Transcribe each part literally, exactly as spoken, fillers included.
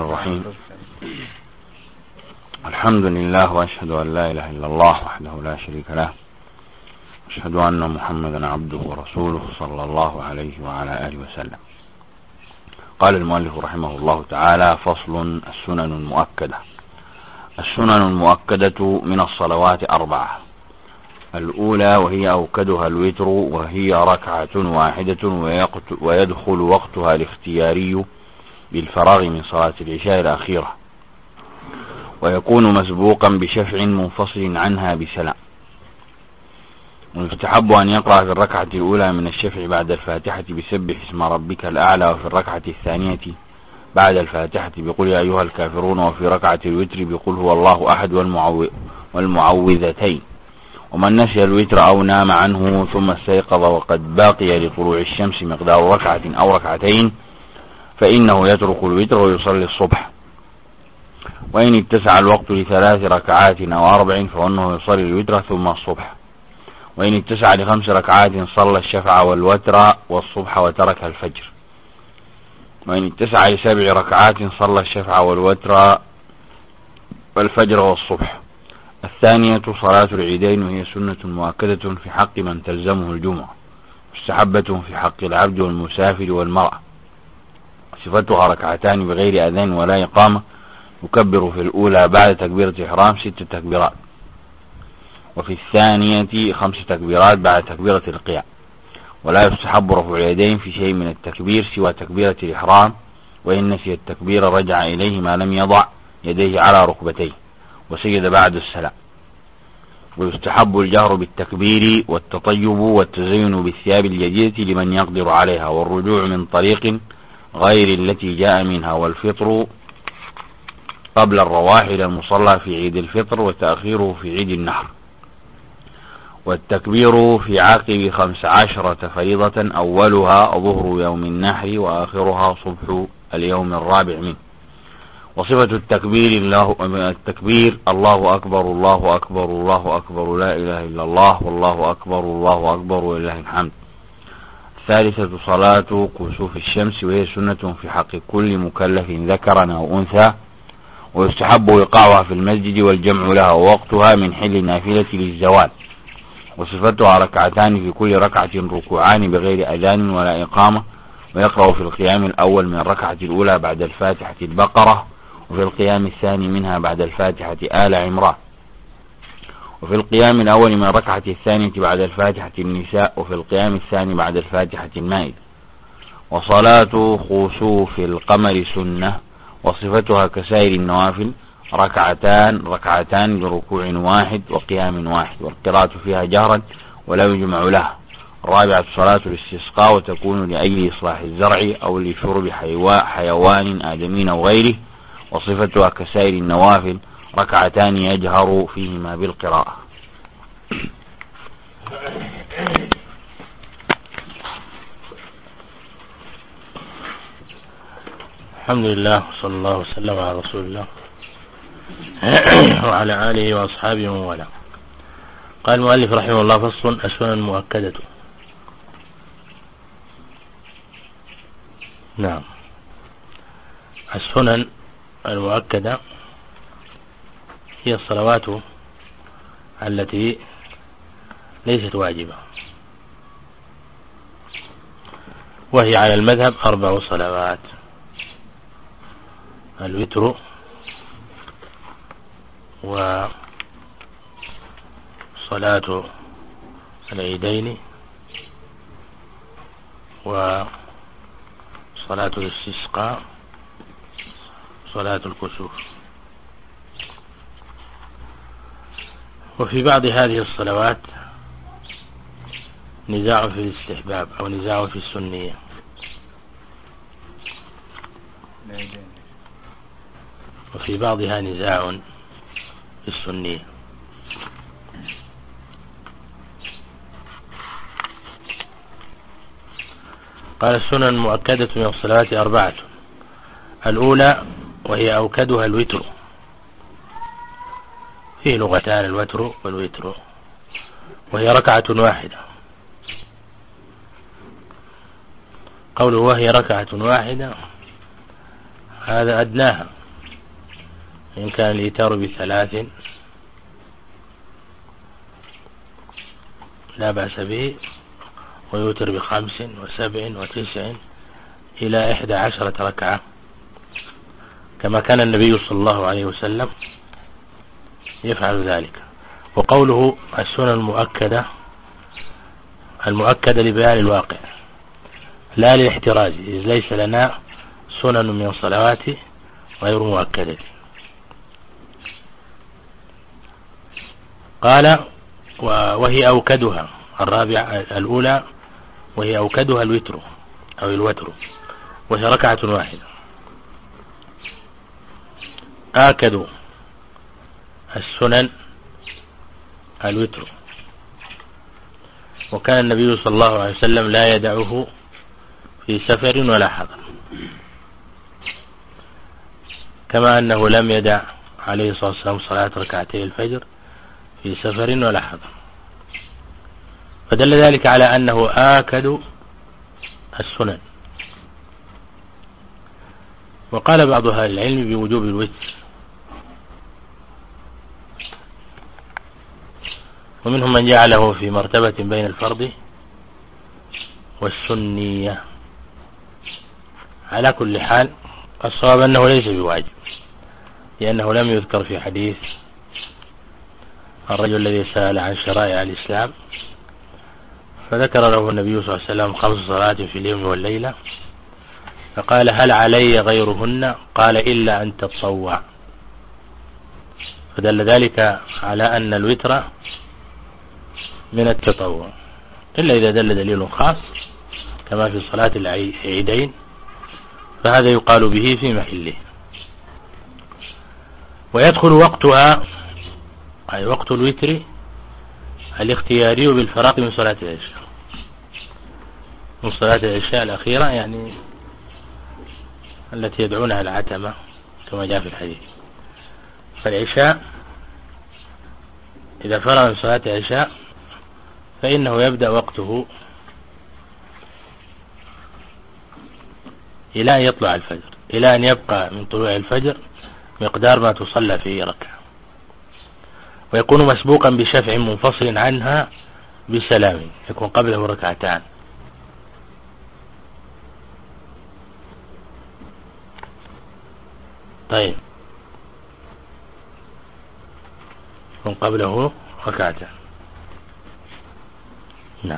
الرحيم. الحمد لله وأشهد أن لا إله إلا الله وحده لا شريك له، أشهد أن محمدا عبده ورسوله صلى الله عليه وعلى آله وسلم. قال المؤلف رحمه الله تعالى: فصل: السنن المؤكدة. السنن المؤكدة من الصلوات أربعة: الأولى وهي أوكدها الوتر، وهي ركعة واحدة ويدخل وقتها الاختياري بالفراغ من صلاة العشاء الأخيرة، ويكون مسبوقا بشفع منفصل عنها بسلام. ويستحب أن يقرأ في الركعة الأولى من الشفع بعد الفاتحة بسبح اسم ربك الأعلى، وفي الركعة الثانية بعد الفاتحة بقل يا أيها الكافرون، وفي ركعة الوتر بقل هو الله أحد والمعو... والمعوذتين. ومن نسي الوتر أو نام عنه ثم استيقظ وقد باقي لطلوع الشمس مقدار ركعة أو ركعتين فإنه يترك الوتر ويصلي الصبح. وإن اتسع الوقت لثلاث ركعات أو أربع فإنه يصلي الوتر ثم الصبح. وإن اتسع لخمس ركعات صلى الشفع والوتر والصبح وترك الفجر. وإن اتسع لسبع ركعات صلى الشفع والوتر والفجر والصبح. الثانية صلاة العيدين، وهي سنة مؤكدة في حق من تلزمه الجمعة، مستحبة في حق العبد والمسافر والمرأة. صفتها ركعتان بغير أذان ولا إقامة، يكبر في الأولى بعد تكبيرة إحرام ست تكبيرات، وفي الثانية خمس تكبيرات بعد تكبيرة القيام. ولا يستحب رفع اليدين في شيء من التكبير سوى تكبيرة الإحرام، وإن نسي التكبير رجع إليه ما لم يضع يديه على ركبتيه وسجد بعد السلام. ويستحب الجهر بالتكبير والتطيب والتزين بالثياب الجديدة لمن يقدر عليها، والرجوع من طريق غير التي جاء منها، والفطر قبل الرواح إلى المصلى في عيد الفطر، وتأخيره في عيد النحر. والتكبير في عقب خمس عشرة فريضة، أولها ظهر يوم النحر وآخرها صبح اليوم الرابع منه. وصفة التكبير الله التكبير الله أكبر الله أكبر الله أكبر لا إله إلا الله والله أكبر الله أكبر ولله الحمد. الثالثة صلاة كسوف الشمس، وهي سنة في حق كل مكلف ذكرا أو أنثى، ويستحب وقاعها في المسجد والجمع لها، ووقتها من حل النافلة للزوال. وصفتها ركعتان في كل ركعة ركوعان بغير أذان ولا إقامة، ويقرأ في القيام الأول من الركعة الأولى بعد الفاتحة البقرة، وفي القيام الثاني منها بعد الفاتحة آل عمران، وفي القيام الأول من الركعة الثانية بعد الفاتحة النساء، وفي القيام الثاني بعد الفاتحة المائدة. وصلاة خسوف القمر سنة، وصفتها كسائر النوافل ركعتان ركعتان بركوع واحد وقيام واحد، والقراءة فيها جهرا ولا يجمع لها. الرابعة صلاة الاستسقاء، وتكون لأجل إصلاح الزرع أو لشرب حيوان آدمين أو غيره، وصفتها كسائر النوافل ركعتان يجهر فيهما بالقراءة. الحمد لله وصلى الله وسلم على رسول الله وعلى آله وأصحابه ومن والاه. قال المؤلف رحمه الله: فصل: السنن المؤكدة. نعم، السنن المؤكدة هي الصلوات التي ليست واجبة، وهي على المذهب أربع صلوات: الوتر، وصلاة العيدين، وصلاة الاستسقاء، صلاة الكسوف. وفي بعض هذه الصلوات نزاع في الاستحباب أو نزاع في السنية، وفي بعضها نزاع في السنية. قال: السنن المؤكدة من الصلوات أربعة: الأولى وهي أوكدها الوتر. فيه لغتان: الوتر والوتر. وهي ركعة واحدة. قوله وهي ركعة واحدة هذا أدناها، إن كان الإيتار بثلاث لا بأس به، ويوتر بخمس وسبع وتسع إلى إحدى عشرة ركعة، كما كان النبي صلى الله عليه وسلم يفعل ذلك. وقوله السنن المؤكدة، المؤكدة لبيان الواقع لا للاحتراز، إذ ليس لنا سنن من الصلوات غير مؤكدة. قال وهي أوكدها، الرابعة الأولى وهي أوكدها الوتر أو الوتر، وهي ركعة واحدة. آكد السنن الوتر، وكان النبي صلى الله عليه وسلم لا يدعه في سفر ولا حضر، كما أنه لم يدع عليه الصلاة والسلام صلاة ركعتي الفجر في سفر ولا حضر، فدل ذلك على أنه آكد السنن. وقال بعض أهل العلم بوجوب الوتر، ومنهم من جعله في مرتبة بين الفرض والسنية. على كل حال الصواب أنه ليس بواجب، لأنه لم يذكر في حديث الرجل الذي سأل عن شرائع الإسلام، فذكر له النبي صلى الله عليه وسلم خمس صلوات في اليوم والليلة، فقال هل علي غيرهن؟ قال إلا أن تتطوع، فدل ذلك على أن الوتر من التطوع، إلا إذا دل دليل خاص كما في صلاة العيدين، فهذا يقال به في محله. ويدخل وقتها، أي وقت الوتر، الاختياري بالفراغ من صلاة العشاء، من صلاة العشاء الأخيرة، يعني التي يدعونها العتمة كما جاء في الحديث. فالعشاء إذا فرغ من صلاة العشاء فإنه يبدأ وقته إلى أن يطلع الفجر، إلى أن يبقى من طلوع الفجر مقدار ما تصلى فيه ركعة، ويكون مسبوقا بشفع منفصل عنها بسلام، يكون قبله ركعتان. طيب، يكون قبله ركعتان. نعم.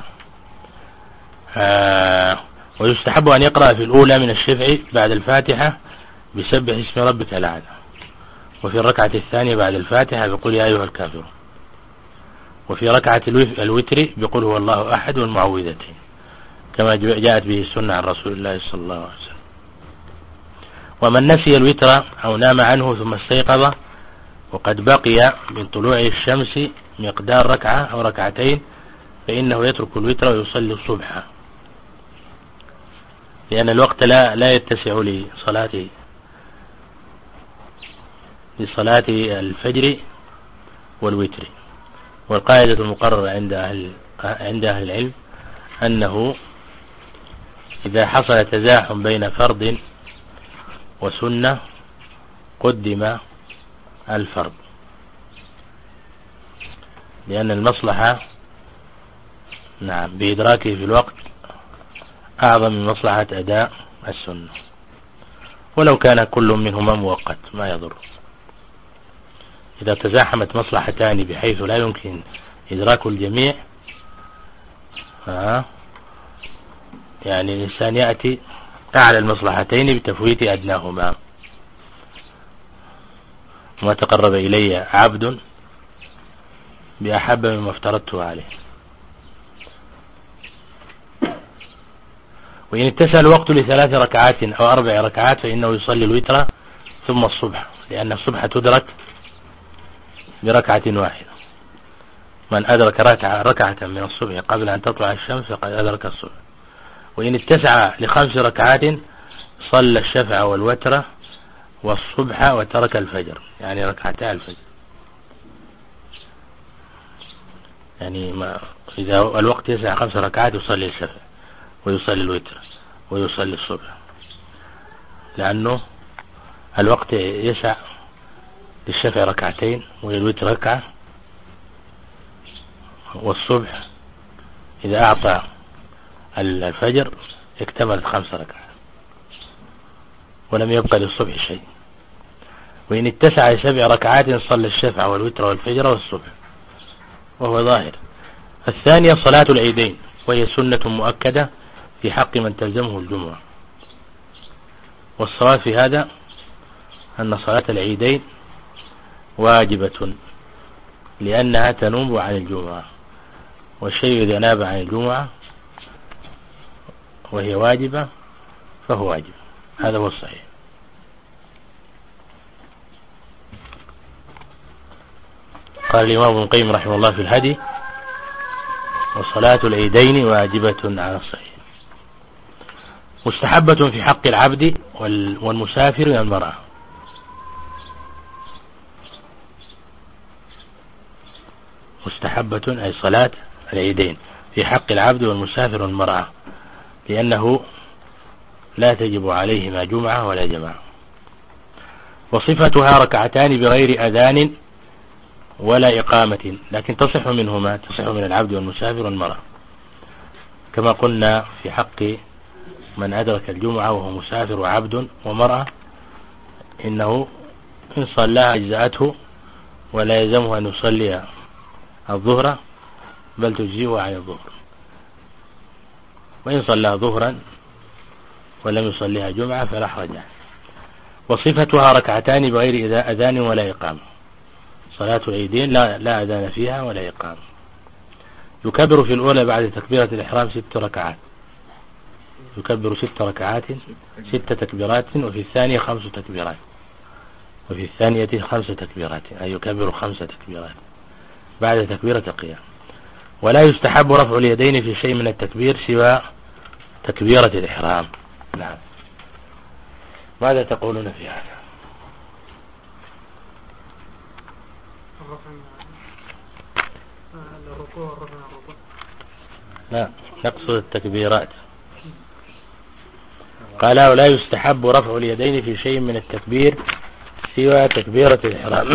آه ويستحب أن يقرأ في الأولى من الشفع بعد الفاتحة بسبح اسم ربك الأعلى، وفي الركعة الثانية بعد الفاتحة بقول يا أيها الكافرون، وفي ركعة الوتر بقول هو الله أحد والمعوذتين، كما جاءت به السنة عن رسول الله صلى الله عليه وسلم. ومن نسي الوتر أو نام عنه ثم استيقظ وقد بقي من طلوع الشمس مقدار ركعة أو ركعتين، فإنه يترك الوتر ويصلي الصبح، لأن الوقت لا لا يتسع لصلاة لصلاة الفجر والوتر. والقاعدة المقررة عند أهل عند أهل العلم أنه إذا حصل تزاحم بين فرض وسنة قدم الفرض، لأن المصلحة نعم بإدراكه في الوقت أعظم من مصلحة أداء السنة، ولو كان كل منهما مؤقت ما يضر. إذا تزاحمت مصلحتان بحيث لا يمكن إدراك الجميع، آه يعني الإنسان يأتي أعلى المصلحتين بتفويت أدناهما. وما تقرب إلي عبد بأحب مما افترضته عليه. وإن اتسع الوقت لثلاث ركعات أو أربع ركعات فإنه يصلي الوتر ثم الصبح، لأن الصبح تدرك بركعة واحدة. من أدرك ركعة, ركعة من الصبح قبل أن تطلع الشمس فقد أدرك الصبح. وإن اتسع لخمس ركعات صلى الشفع والوتر والصبح وترك الفجر، يعني ركعتا الفجر. يعني ما إذا الوقت يسع خمس ركعات يصلي الشفع ويصلي الوتر ويصلي الصبح، لأنه الوقت يسع للشفع ركعتين وللوتر ركعة، والصبح إذا أعطى الفجر اكتملت خمس ركعات ولم يبقى للصبح شيء. وإن اتسع لسبع ركعات صلى الشفع والوتر والفجر والصبح، وهو ظاهر. الثانية صلاة العيدين، وهي سنة مؤكدة في حق من تلزمه الجمعة. والصواب في هذا أن صلاة العيدين واجبة لأنها تنوب عن الجمعة، والشيء إذا ناب عن الجمعة وهي واجبة فهو واجب. هذا هو الصحيح. قال الإمام ابن القيم رحمه الله في الهدي: وصلاة العيدين واجبة على الصحيح، مستحبة في حق العبد والمسافر والمرأة. مستحبة أي صلاة العيدين في حق العبد والمسافر والمرأة، لأنه لا تجب عليهما جمعة ولا جماعة. وصفتها ركعتان بغير أذان ولا إقامة، لكن تصح منهما، تصح من العبد والمسافر والمرأة، كما قلنا في حق من أدرك الجمعة وهو مسافر وعبد ومرأة، إنه إن صلى أجزأته ولا يلزمه أن يصلي الظهر، بل تجزيه عن الظهر. وإن صلى ظهرا ولم يصليها جمعة فلا حرج. وصفتها ركعتان بغير أذان ولا إقامة، صلاة العيدين لا, لا أذان فيها ولا إقامة. يكبر في الأولى بعد تكبيرة الإحرام ست ركعات، يكبر ست ركعات ست تكبيرات، وفي الثانية خمس تكبيرات، وفي الثانية خمس تكبيرات، أي يكبر خمس تكبيرات بعد تكبيرة القيام. ولا يستحب رفع اليدين في شيء من التكبير سوى تكبيرة الإحرام. نعم. ماذا تقولون في هذا؟ لا، نقصد التكبيرات. قال ولا يستحب رفع اليدين في شيء من التكبير سوى تكبيرة الإحرام.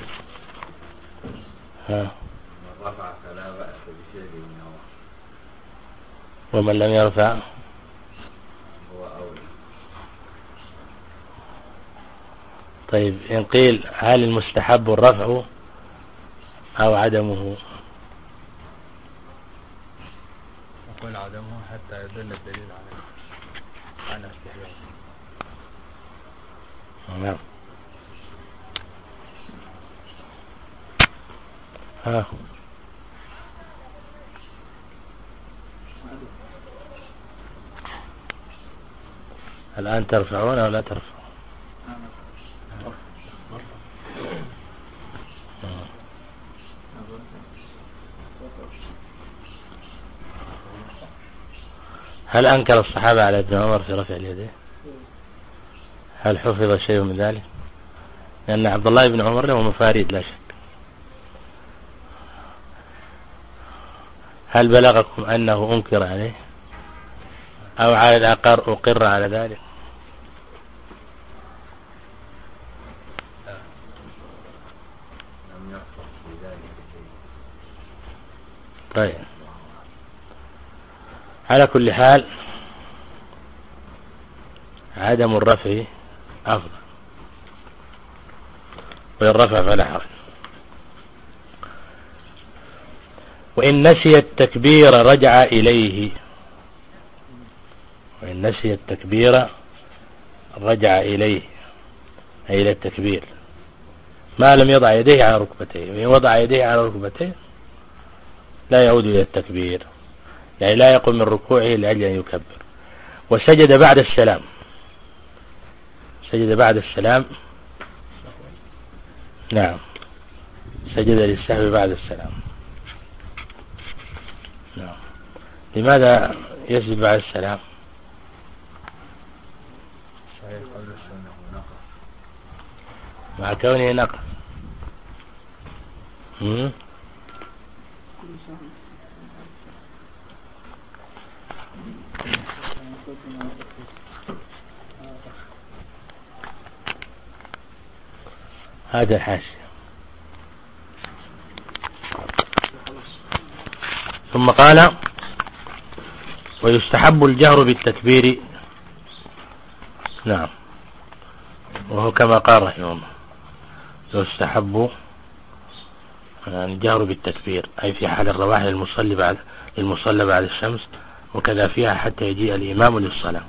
ها. ومن لم يرفع طيب، إن قيل هل المستحب الرفع أو عدمه؟ أقول عدمه حتى يدل الدليل على استحبابه. نعم. ها. الآن ترفعون أو لا ترفعون؟ هل أنكر الصحابة على ابن عمر في رفع اليدين؟ هل حفظ شيء من ذلك؟ لأن عبد الله بن عمر له مفاريد لا شك. هل بلغكم أنه أنكر عليه أو على الأقر أقر على ذلك؟ طيب، على كل حال عدم الرفع أفضل، والرفع فلا حرج. وإن نسي التكبير رجع إليه، وإن نسي التكبير رجع إليه أي إلى التكبير، ما لم يضع يديه على ركبتيه. وإن وضع يديه على ركبتيه لا يعود إلى التكبير، يعني لا يقوم من ركوعه لأجل أن يكبر. وسجد بعد السلام، سجد بعد السلام. نعم، سجد للسهو بعد السلام. نعم. لماذا يسجد بعد السلام؟ مع كونه نقص. هذا الحاشية. ثم قال ويستحب الجهر بالتكبير. نعم، وهو كما قال رحمه الله يستحب الجهر بالتكبير، أي في حال الرواح للمصلي بعد للمصلى بعد الشمس، وكذا فيها حتى يجيء الإمام للصلاة.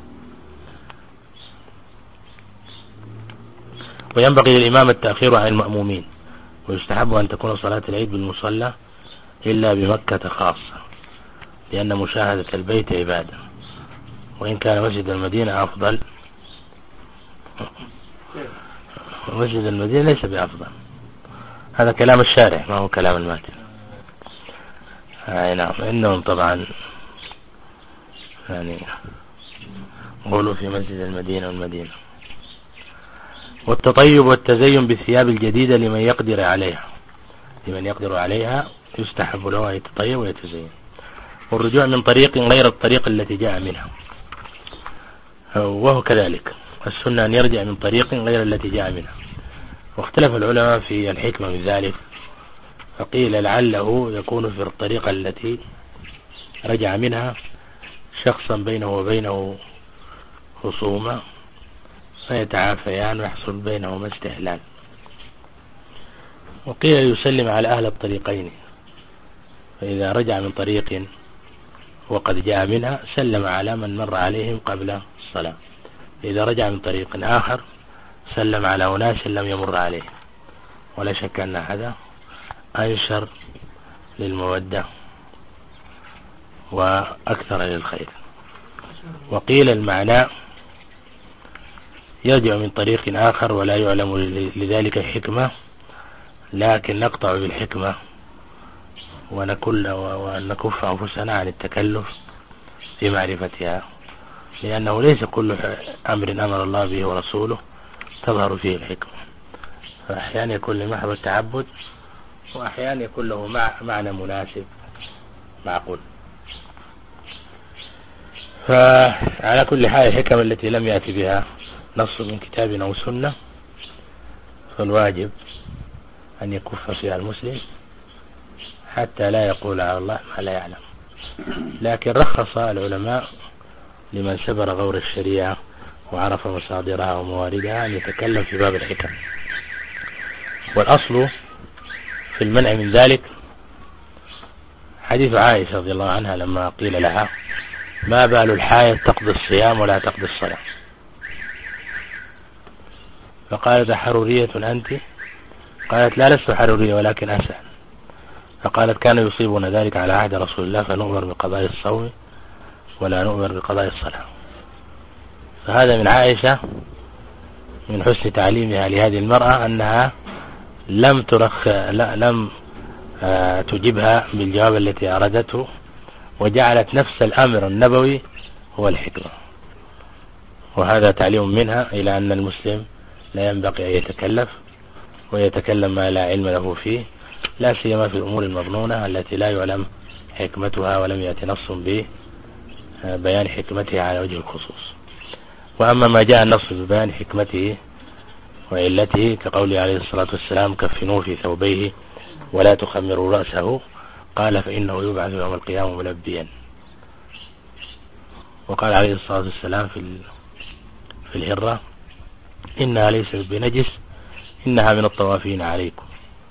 وينبغي للإمام التأخير عن المأمومين، ويستحب أن تكون صلاة العيد بالمصلى إلا بمكة خاصة، لأن مشاهدة البيت عبادة، وإن كان مسجد المدينة أفضل. مسجد المدينة ليس بأفضل، هذا كلام الشارع ما هو كلام الماتن. أي نعم، إنهم طبعا يعني قولوا في مسجد المدينة والمدينة. والتطيب والتزين بالثياب الجديدة لمن يقدر عليها، لمن يقدر عليها يستحب له أن يتطيب ويتزين. والرجوع من طريق غير الطريق التي جاء منها، وهو كذلك السنة أن يرجع من طريق غير التي جاء منها. واختلف العلماء في الحكمة من ذلك، فقيل لعله يكون في الطريقة التي رجع منها شخصا بينه وبينه خصومة فيتعافيان ويحصل بينهما استحلال. وقيل يسلم على أهل الطريقين، فإذا رجع من طريق وقد جاء منها سلم على من مر عليهم قبل الصلاة، إذا رجع من طريق آخر سلم على أناس لم يمر عليه. ولا شك أن هذا أنشر للمودة وأكثر للخير. وقيل المعنى يرجع من طريق آخر ولا يعلم لذلك حكمة، لكن نقطع بالحكمة ونكل ونكف أنفسنا عن التكلف في معرفتها، لأنه ليس كل أمر أمر الله به ورسوله تظهر فيه الحكمة، فأحيانا يكون لمحض التعبد، وأحيانا يكون له معنى مناسب معقول. فعلى كل حال الحكم التي لم يأتي بها نص من كتاب أو سنة فالواجب أن يكف فيها المسلم حتى لا يقول على الله ما لا يعلم. لكن رخص العلماء لمن سبر غور الشريعة وعرف مصادرها ومواردها أن يتكلم في باب الحكم. والأصل في المنع من ذلك حديث عائشة رضي الله عنها لما قيل لها ما بال الحائض تقضي الصيام ولا تقضي الصلاة، فقالت حرورية أنت؟ قالت لا لست حرورية ولكن أسأل. فقالت كان يصيبنا ذلك على عهد رسول الله فنؤمر بقضاء الصوم ولا نؤمر بقضاء الصلاة. فهذا من عائشة من حسن تعليمها لهذه المرأة أنها لم ترخ لا لم آه تجبها بالجواب التي أرادته، وجعلت نفس الأمر النبوي هو الحكمة. وهذا تعليم منها إلى أن المسلم لا ينبغي أن يتكلف ويتكلم ما لا علم له فيه، لا سيما في الأمور المظنونة التي لا يعلم حكمتها ولم يأتي نص ببيان حكمتها على وجه الخصوص. وأما ما جاء النص ببيان حكمته وعلته كقوله عليه الصلاة والسلام كفنوه في ثوبيه ولا تخمروا رأسه، قال فإنه يبعث يوم القيامة ملبيا. وقال عليه الصلاة والسلام في في الهرة إنها ليست بنجس إنها من الطوافين عليكم.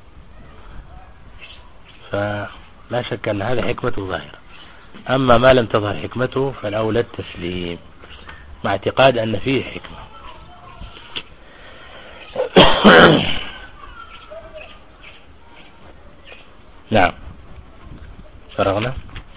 فلا شك أن هذا حكمته ظاهرة. أما ما لم تظهر حكمته فالأولى التسليم مع اعتقاد أن فيه حكمة. نعم فرغنا.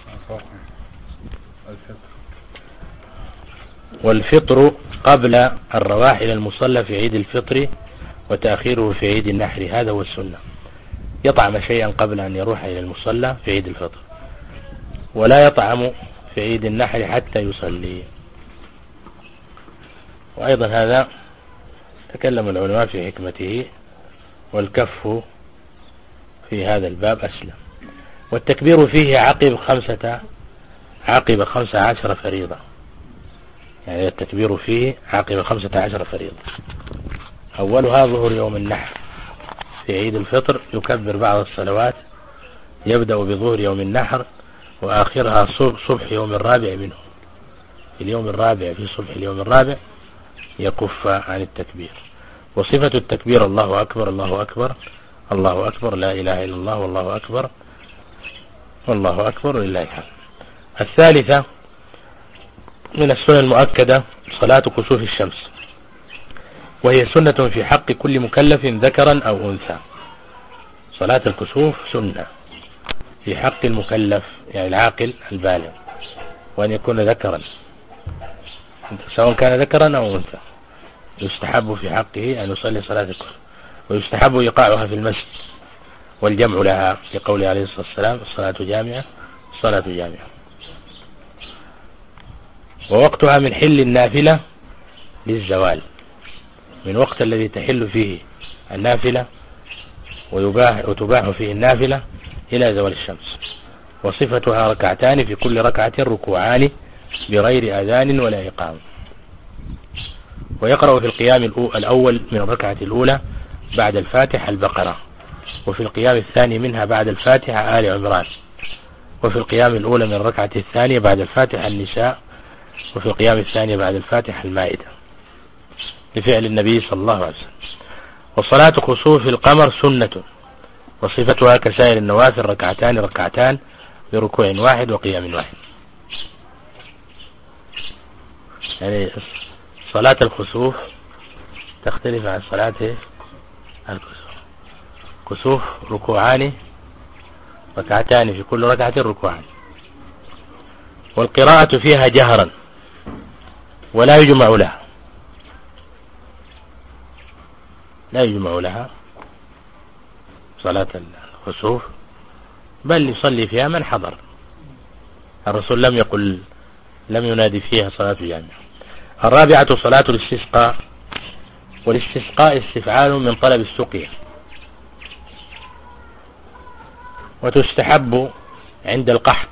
والفطر قبل الرواح إلى المصلى في عيد الفطر وتأخيره في عيد النحر، هذا هو السنة. يطعم شيئا قبل أن يروح إلى المصلى في عيد الفطر، ولا يطعم في عيد النحر حتى يصلي. وأيضا هذا تكلم العلماء في حكمته، والكف في هذا الباب أسلم. والتكبير فيه عقب خمسة عقب خمسة عشر فريضة، يعني التكبير فيه عقب خمسة عشر فريضة. أولها ظهر يوم النحر في عيد الفطر يكبر بعض الصلوات، يبدأ بظهر يوم النحر وآخرها صبح يوم الرابع منه. في اليوم الرابع في صبح اليوم الرابع يكف عن التكبير. وصفة التكبير الله أكبر الله أكبر الله أكبر لا إله إلا الله والله أكبر والله أكبر لله الحمد. الثالثة من السنن المؤكدة صلاة كسوف الشمس، وهي سنة في حق كل مكلف ذكرا أو أنثى. صلاة الكسوف سنة في حق المكلف يعني العاقل البالغ، وأن يكون ذكرا سواء كان ذكرا أو أنثى. يستحب في حقه أن يصلي صلاة الكسوف، ويستحب إيقاعها في المسجد والجمع لها لقوله عليه الصلاة والسلام الصلاة جامعة الصلاة جامعة. ووقتها من حل النافلة للزوال، من وقت الذي تحل فيه النافلة ويباح وتباح فيه النافلة إلى زوال الشمس. وصفتها ركعتان في كل ركعة ركوعان بغير أذان ولا إقامة. ويقرأ في القيام الأول من الركعة الأولى بعد الفاتحة البقرة، وفي القيام الثاني منها بعد الفاتحة آل عمران، وفي القيام الأولى من الركعة الثانية بعد الفاتحة النساء، وفي القيام الثاني بعد الفاتحة المائدة، لفعل النبي صلى الله عليه وسلم. وصلاة خسوف القمر سنة، وصفتها كسائر النوافل ركعتان ركعتان بركوع واحد وقيام واحد. يعني صلاة الخسوف تختلف عن صلاة الكسوف. كسوف ركوعان ركعتان في كل ركعة ركوعان، والقراءة فيها جهرا ولا يجمع لها لا يجمع لها صلاة الخسوف، بل يصلي فيها من حضر. الرسول لم يقل لم ينادي فيها صلاة جامعة. الرابعة صلاة الاستسقاء، والاستسقاء استفعال من طلب السقيا، وتستحب عند القحط،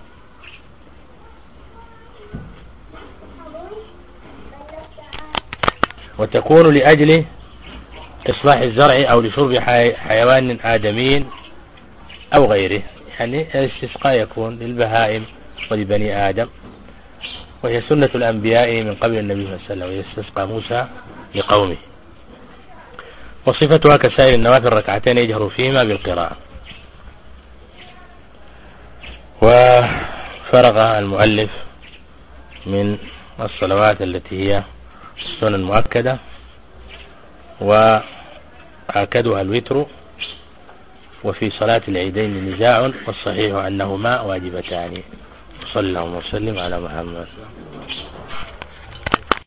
وتكون لأجل إصلاح الزرع أو لشرب حيوان آدمي أو غيره. يعني الاستسقاء يكون للبهائم ولبني آدم، وهي سنة الأنبياء من قبل النبي صلى الله عليه وسلم، ويستسقى موسى لقومه. وصفتها كسائر النوافل ركعتين يجهر فيهما بالقراءة. وفرغ المؤلف من الصلوات التي هي السنن المؤكدة، وآكدها الوتر. وفي صلاة العيدين نزاع، والصحيح أنهما واجبتان. صلى الله وسلم على محمد.